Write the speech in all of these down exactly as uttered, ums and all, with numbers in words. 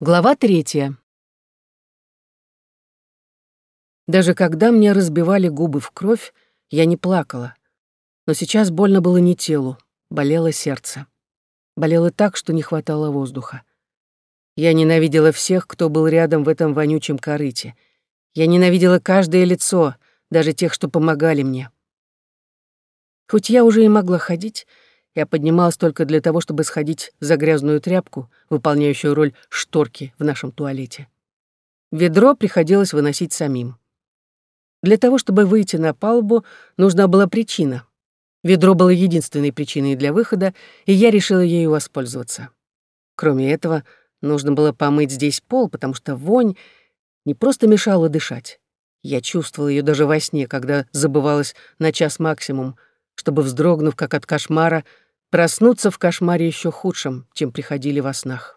Глава третья. Даже когда мне разбивали губы в кровь, я не плакала. Но сейчас больно было не телу, болело сердце. Болело так, что не хватало воздуха. Я ненавидела всех, кто был рядом в этом вонючем корыте. Я ненавидела каждое лицо, даже тех, что помогали мне. Хоть я уже и могла ходить, я поднималась только для того, чтобы сходить за грязную тряпку, выполняющую роль шторки в нашем туалете. Ведро приходилось выносить самим. Для того, чтобы выйти на палубу, нужна была причина. Ведро было единственной причиной для выхода, и я решила ею воспользоваться. Кроме этого, нужно было помыть здесь пол, потому что вонь не просто мешала дышать. Я чувствовала ее даже во сне, когда забывалась на час максимум, чтобы, вздрогнув как от кошмара, проснуться в кошмаре еще худшем, чем приходили во снах.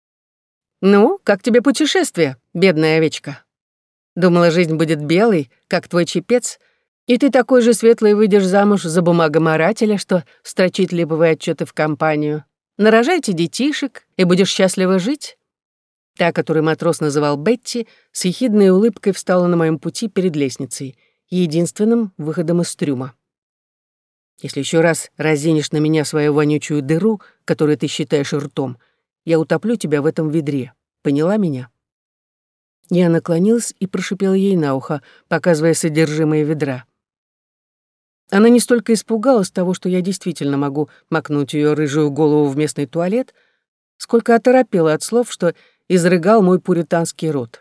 «Ну, как тебе путешествие, бедная овечка? Думала, жизнь будет белой, как твой чепец, и ты такой же светлый выйдешь замуж за бумагоморателя, что строчит липовые отчеты в компанию. Нарожайте детишек, и будешь счастливо жить?» Та, которую матрос называл Бетти, с ехидной улыбкой встала на моем пути перед лестницей, единственным выходом из трюма. «Если еще раз разинешь на меня свою вонючую дыру, которую ты считаешь ртом, я утоплю тебя в этом ведре. Поняла меня?» Я наклонилась и прошипела ей на ухо, показывая содержимое ведра. Она не столько испугалась того, что я действительно могу макнуть ее рыжую голову в местный туалет, сколько оторопела от слов, что изрыгал мой пуританский рот.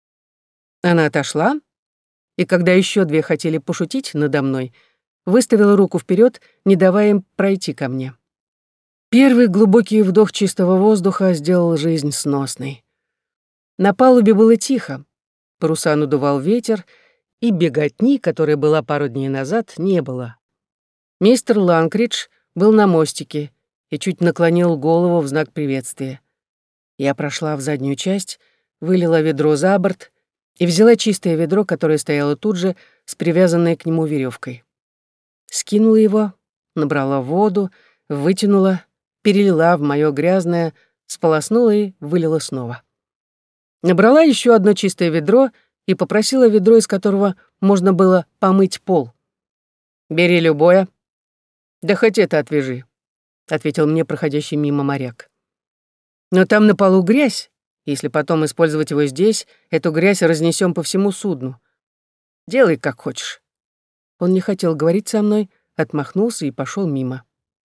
Она отошла, и когда еще две хотели пошутить надо мной, выставила руку вперед, не давая им пройти ко мне. Первый глубокий вдох чистого воздуха сделал жизнь сносной. На палубе было тихо, паруса надувал ветер, и беготни, которая была пару дней назад, не было. Мистер Ланкридж был на мостике и чуть наклонил голову в знак приветствия. Я прошла в заднюю часть, вылила ведро за борт и взяла чистое ведро, которое стояло тут же, с привязанной к нему веревкой. Скинула его, набрала воду, вытянула, перелила в моё грязное, сполоснула и вылила снова. Набрала еще одно чистое ведро и попросила ведро, из которого можно было помыть пол. «Бери любое. Да хоть это отвяжи», — ответил мне проходящий мимо моряк. «Но там на полу грязь. Если потом использовать его здесь, эту грязь разнесем по всему судну. Делай, как хочешь». Он не хотел говорить со мной, отмахнулся и пошел мимо.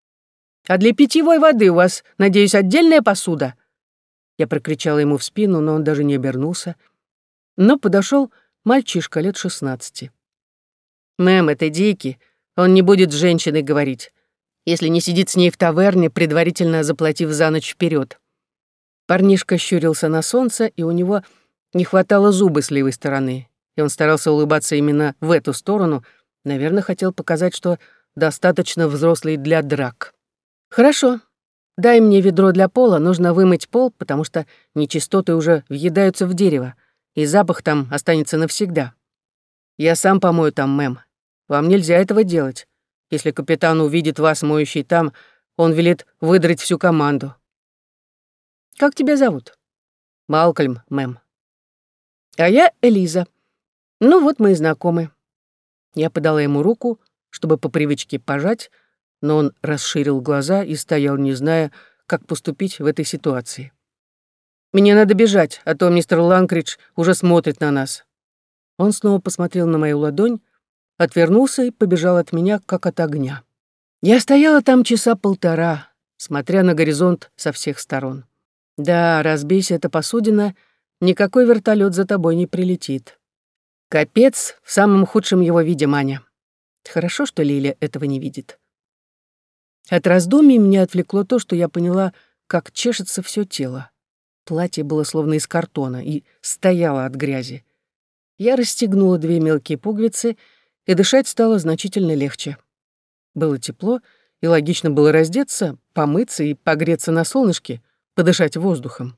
«А для питьевой воды у вас, надеюсь, отдельная посуда?» Я прокричала ему в спину, но он даже не обернулся. Но подошел мальчишка лет шестнадцати. «Мэм, это Дики. Он не будет с женщиной говорить, если не сидит с ней в таверне, предварительно заплатив за ночь вперед». Парнишка щурился на солнце, и у него не хватало зуба с левой стороны, и он старался улыбаться именно в эту сторону, наверное, хотел показать, что достаточно взрослый для драк. «Хорошо. Дай мне ведро для пола, нужно вымыть пол, потому что нечистоты уже въедаются в дерево, и запах там останется навсегда. Я сам помою там, мэм. Вам нельзя этого делать. Если капитан увидит вас, моющий там, он велит выдрать всю команду». «Как тебя зовут?» «Малкольм, мэм». «А я Элиза. Ну вот мы и знакомы». Я подала ему руку, чтобы по привычке пожать, но он расширил глаза и стоял, не зная, как поступить в этой ситуации. «Мне надо бежать, а то мистер Ланкридж уже смотрит на нас». Он снова посмотрел на мою ладонь, отвернулся и побежал от меня, как от огня. Я стояла там часа полтора, смотря на горизонт со всех сторон. Да, разбейся эта посудина, никакой вертолет за тобой не прилетит. Капец в самом худшем его виде, Маня. Хорошо, что Лиля этого не видит. От раздумий меня отвлекло то, что я поняла, как чешется все тело. Платье было словно из картона и стояло от грязи. Я расстегнула две мелкие пуговицы, и дышать стало значительно легче. Было тепло, и логично было раздеться, помыться и погреться на солнышке, подышать воздухом.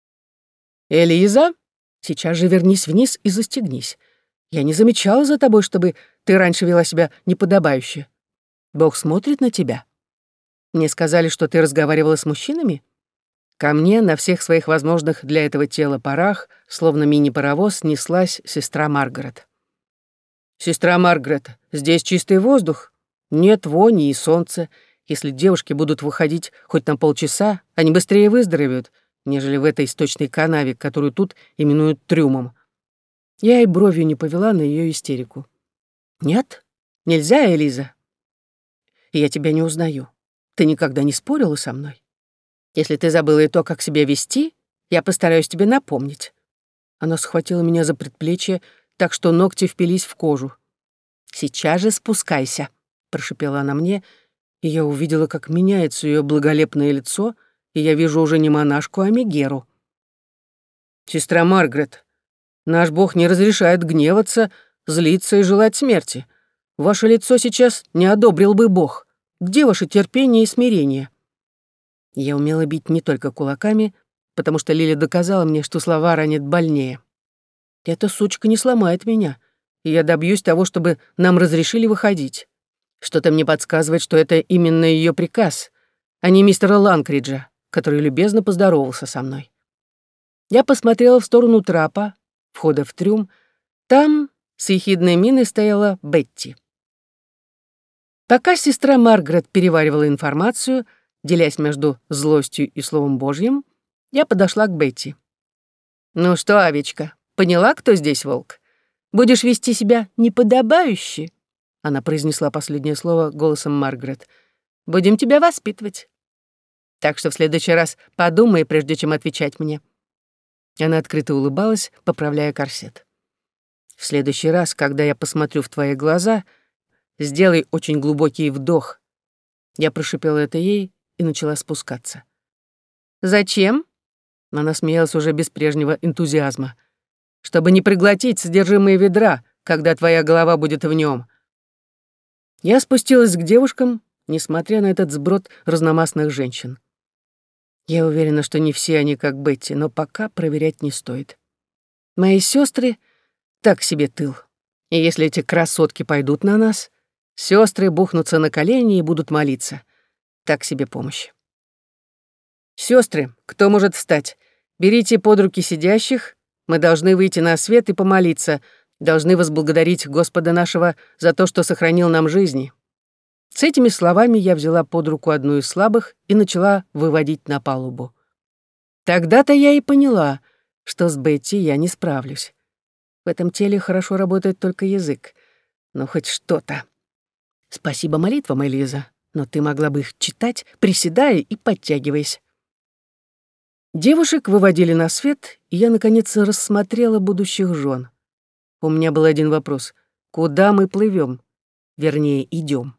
«Элиза, сейчас же вернись вниз и застегнись. Я не замечала за тобой, чтобы ты раньше вела себя неподобающе. Бог смотрит на тебя. Мне сказали, что ты разговаривала с мужчинами. Ко мне на всех своих возможных для этого тела парах, словно мини-паровоз, неслась сестра Маргарет. «Сестра Маргарет, здесь чистый воздух, нет вони и солнца. Если девушки будут выходить хоть на полчаса, они быстрее выздоровеют, нежели в этой сточной канаве, которую тут именуют трюмом». Я и бровью не повела на ее истерику. «Нет, нельзя, Элиза. Я тебя не узнаю. Ты никогда не спорила со мной. Если ты забыла и то, как себя вести, я постараюсь тебе напомнить». Она схватила меня за предплечье, так что ногти впились в кожу. «Сейчас же спускайся», — прошипела она мне, и я увидела, как меняется ее благолепное лицо, и я вижу уже не монашку, а Мегеру. «Сестра Маргарет, наш Бог не разрешает гневаться, злиться и желать смерти. Ваше лицо сейчас не одобрил бы Бог. Где ваше терпение и смирение?» Я умела бить не только кулаками, потому что Лиля доказала мне, что слова ранят больнее. Эта сучка не сломает меня, и я добьюсь того, чтобы нам разрешили выходить. Что-то мне подсказывает, что это именно ее приказ, а не мистера Ланкриджа, который любезно поздоровался со мной. Я посмотрела в сторону трапа, входа в трюм. Там с ехидной миной стояла Бетти. Пока сестра Маргарет переваривала информацию, делясь между злостью и Словом Божьим, я подошла к Бетти. «Ну что, овечка, поняла, кто здесь волк? Будешь вести себя неподобающе?» Она произнесла последнее слово голосом Маргарет. «Будем тебя воспитывать. Так что в следующий раз подумай, прежде чем отвечать мне». Она открыто улыбалась, поправляя корсет. «В следующий раз, когда я посмотрю в твои глаза, сделай очень глубокий вдох». Я прошипела это ей и начала спускаться. «Зачем?» Она смеялась уже без прежнего энтузиазма. «Чтобы не проглотить содержимое ведра, когда твоя голова будет в нем». Я спустилась к девушкам, несмотря на этот сброд разномастных женщин. Я уверена, что не все они как Бетти, но пока проверять не стоит. Мои сестры так себе тыл. И если эти красотки пойдут на нас, сестры бухнутся на колени и будут молиться. Так себе помощь. «Сестры, кто может встать? Берите под руки сидящих. Мы должны выйти на свет и помолиться, должны возблагодарить Господа нашего за то, что сохранил нам жизни». С этими словами я взяла под руку одну из слабых и начала выводить на палубу. Тогда-то я и поняла, что с Бетти я не справлюсь. В этом теле хорошо работает только язык. Но хоть что-то. Спасибо молитвам, Элиза, но ты могла бы их читать, приседая и подтягиваясь. Девушек выводили на свет, и я, наконец, рассмотрела будущих жен. У меня был один вопрос. Куда мы плывем? Вернее, идем.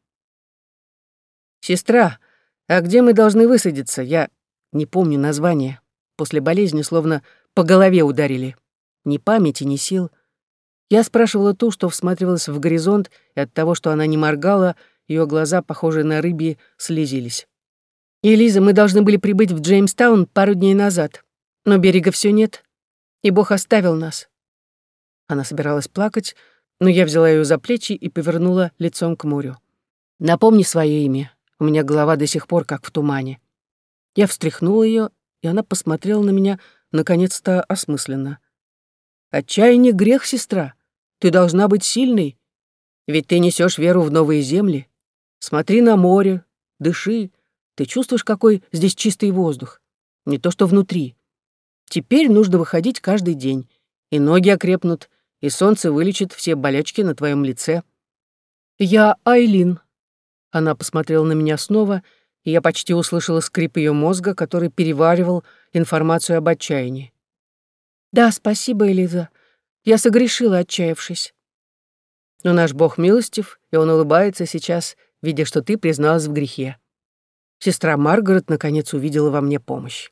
«Сестра, а где мы должны высадиться? Я не помню название. После болезни словно по голове ударили. Ни памяти, ни сил». Я спрашивала ту, что всматривалась в горизонт, и от того, что она не моргала, ее глаза, похожие на рыбьи, слезились. «Элиза, мы должны были прибыть в Джеймстаун пару дней назад, но берега все нет, и Бог оставил нас». Она собиралась плакать, но я взяла ее за плечи и повернула лицом к морю. «Напомни свое имя, у меня голова до сих пор как в тумане». Я встряхнула ее, и она посмотрела на меня, наконец-то осмысленно. «Отчаяние — грех, сестра. Ты должна быть сильной, ведь ты несешь веру в новые земли. Смотри на море, дыши. Ты чувствуешь, какой здесь чистый воздух? Не то что внутри. Теперь нужно выходить каждый день, и ноги окрепнут, и солнце вылечит все болячки на твоем лице». «Я Айлин». Она посмотрела на меня снова, и я почти услышала скрип ее мозга, который переваривал информацию об отчаянии. «Да, спасибо, Элиза. Я согрешила, отчаявшись». «Но наш Бог милостив, и Он улыбается сейчас, видя, что ты призналась в грехе». Сестра Маргарет наконец увидела во мне помощь.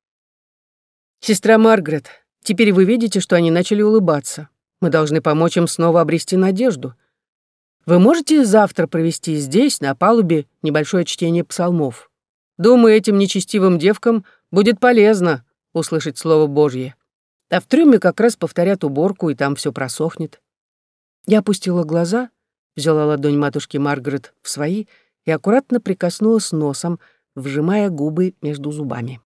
«Сестра Маргарет, теперь вы видите, что они начали улыбаться. Мы должны помочь им снова обрести надежду. Вы можете завтра провести здесь, на палубе, небольшое чтение псалмов? Думаю, этим нечестивым девкам будет полезно услышать Слово Божье. А в трюме как раз повторят уборку, и там все просохнет». Я опустила глаза, взяла ладонь матушки Маргарет в свои и аккуратно прикоснулась носом, вжимая губы между зубами.